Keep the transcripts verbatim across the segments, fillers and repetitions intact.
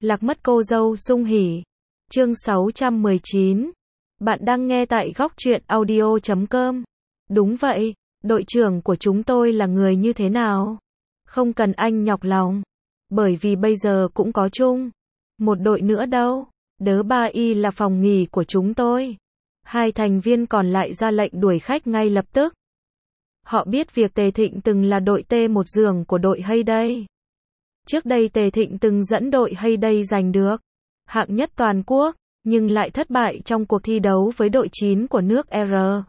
Lạc mất cô dâu sung hỉ. Chương sáu trăm mười chín. Bạn đang nghe tại góc truyện audio chấm com. Đúng vậy, đội trưởng của chúng tôi là người như thế nào? Không cần anh nhọc lòng. Bởi vì bây giờ cũng có chung một đội nữa đâu. Đớ ba y là phòng nghỉ của chúng tôi. Hai thành viên còn lại ra lệnh đuổi khách ngay lập tức. Họ biết việc Tề Thịnh từng là đội T một giường của đội Hayday. Trước đây Tề Thịnh từng dẫn đội Hayday giành được hạng nhất toàn quốc, nhưng lại thất bại trong cuộc thi đấu với đội chín của nước R.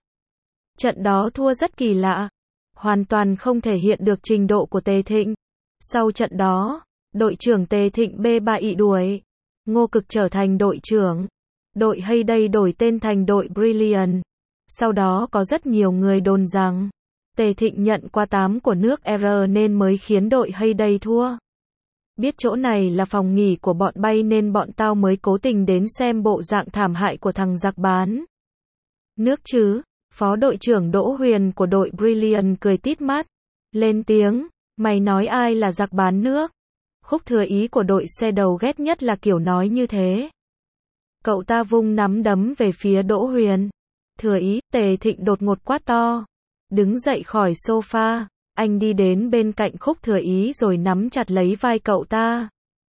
Trận đó thua rất kỳ lạ, hoàn toàn không thể hiện được trình độ của Tề Thịnh. Sau trận đó, đội trưởng Tề Thịnh B ba y đuổi. Ngô Cực trở thành đội trưởng. Đội Hayday đổi tên thành đội Brilliant. Sau đó có rất nhiều người đồn rằng Tề Thịnh nhận qua tám của nước R nên mới khiến đội Hayday thua. Biết chỗ này là phòng nghỉ của bọn bay nên bọn tao mới cố tình đến xem bộ dạng thảm hại của thằng giặc bán nước chứ. Phó đội trưởng Đỗ Huyền của đội Brilliant cười tít mắt, lên tiếng, mày nói ai là giặc bán nước? Khúc Thừa Ý của đội xe đầu ghét nhất là kiểu nói như thế. Cậu ta vung nắm đấm về phía Đỗ Huyền. Thừa Ý, Tề Thịnh đột ngột quát to. Đứng dậy khỏi sofa, anh đi đến bên cạnh Khúc Thừa Ý rồi nắm chặt lấy vai cậu ta.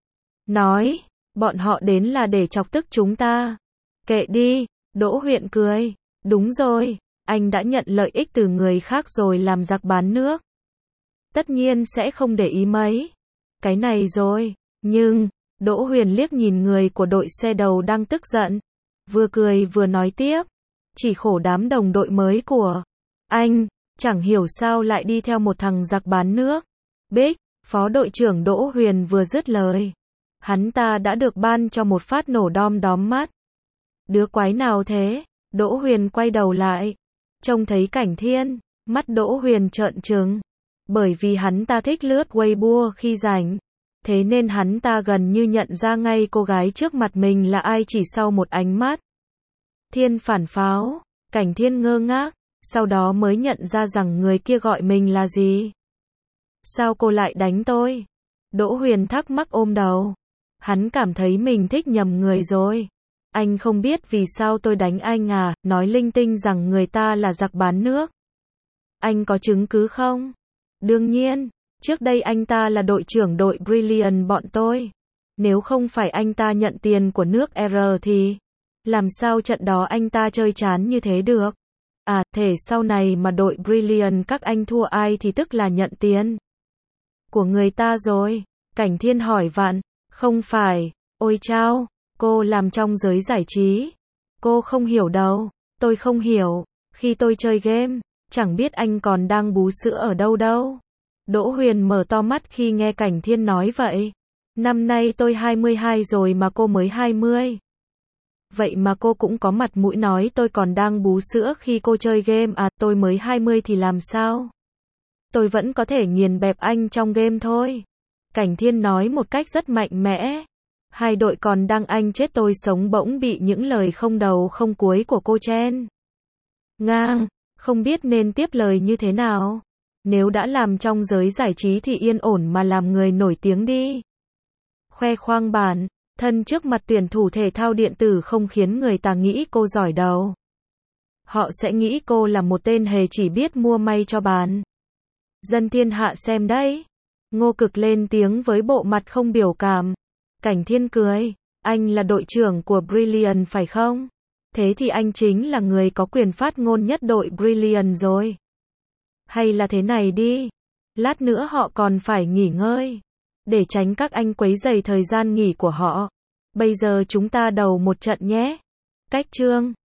Nói, bọn họ đến là để chọc tức chúng ta. Kệ đi, Đỗ Huyền cười. Đúng rồi, anh đã nhận lợi ích từ người khác rồi làm giặc bán nước. Tất nhiên sẽ không để ý mấy cái này rồi, nhưng, Đỗ Huyền liếc nhìn người của đội xe đầu đang tức giận. Vừa cười vừa nói tiếp, chỉ khổ đám đồng đội mới của anh, chẳng hiểu sao lại đi theo một thằng giặc bán nước. Bích, phó đội trưởng Đỗ Huyền vừa dứt lời, hắn ta đã được ban cho một phát nổ đom đóm mắt. Đứa quái nào thế? Đỗ Huyền quay đầu lại, trông thấy Cảnh Thiên, mắt Đỗ Huyền trợn trừng. Bởi vì hắn ta thích lướt Weibo khi rảnh, thế nên hắn ta gần như nhận ra ngay cô gái trước mặt mình là ai chỉ sau một ánh mắt. Thiên phản pháo, Cảnh Thiên ngơ ngác, sau đó mới nhận ra rằng người kia gọi mình là gì. Sao cô lại đánh tôi? Đỗ Huyền thắc mắc ôm đầu. Hắn cảm thấy mình thích nhầm người rồi. Anh không biết vì sao tôi đánh anh à, nói linh tinh rằng người ta là giặc bán nước. Anh có chứng cứ không? Đương nhiên, trước đây anh ta là đội trưởng đội Brilliant bọn tôi. Nếu không phải anh ta nhận tiền của nước R thì làm sao trận đó anh ta chơi chán như thế được? À, thể sau này mà đội Brilliant các anh thua ai thì tức là nhận tiền của người ta rồi. Cảnh Thiên hỏi vặn, không phải, ôi chao, cô làm trong giới giải trí. Cô không hiểu đâu, tôi không hiểu, khi tôi chơi game, chẳng biết anh còn đang bú sữa ở đâu đâu. Đỗ Huyền mở to mắt khi nghe Cảnh Thiên nói vậy. Năm nay tôi hai mươi hai rồi mà cô mới hai mươi. Vậy mà cô cũng có mặt mũi nói tôi còn đang bú sữa khi cô chơi game à, tôi mới hai mươi thì làm sao? Tôi vẫn có thể nghiền bẹp anh trong game thôi. Cảnh Thiên nói một cách rất mạnh mẽ. Hai đội còn đang anh chết tôi sống bỗng bị những lời không đầu không cuối của cô chen ngang, không biết nên tiếp lời như thế nào. Nếu đã làm trong giới giải trí thì yên ổn mà làm người nổi tiếng đi. Khoe khoang bản thân trước mặt tuyển thủ thể thao điện tử không khiến người ta nghĩ cô giỏi đâu. Họ sẽ nghĩ cô là một tên hề chỉ biết mua may cho bán. Dân thiên hạ xem đấy. Ngô Cực lên tiếng với bộ mặt không biểu cảm. Cảnh Thiên cười, anh là đội trưởng của Brilliant phải không? Thế thì anh chính là người có quyền phát ngôn nhất đội Brilliant rồi. Hay là thế này đi, lát nữa họ còn phải nghỉ ngơi, để tránh các anh quấy rầy thời gian nghỉ của họ. Bây giờ chúng ta đầu một trận nhé. Cách chương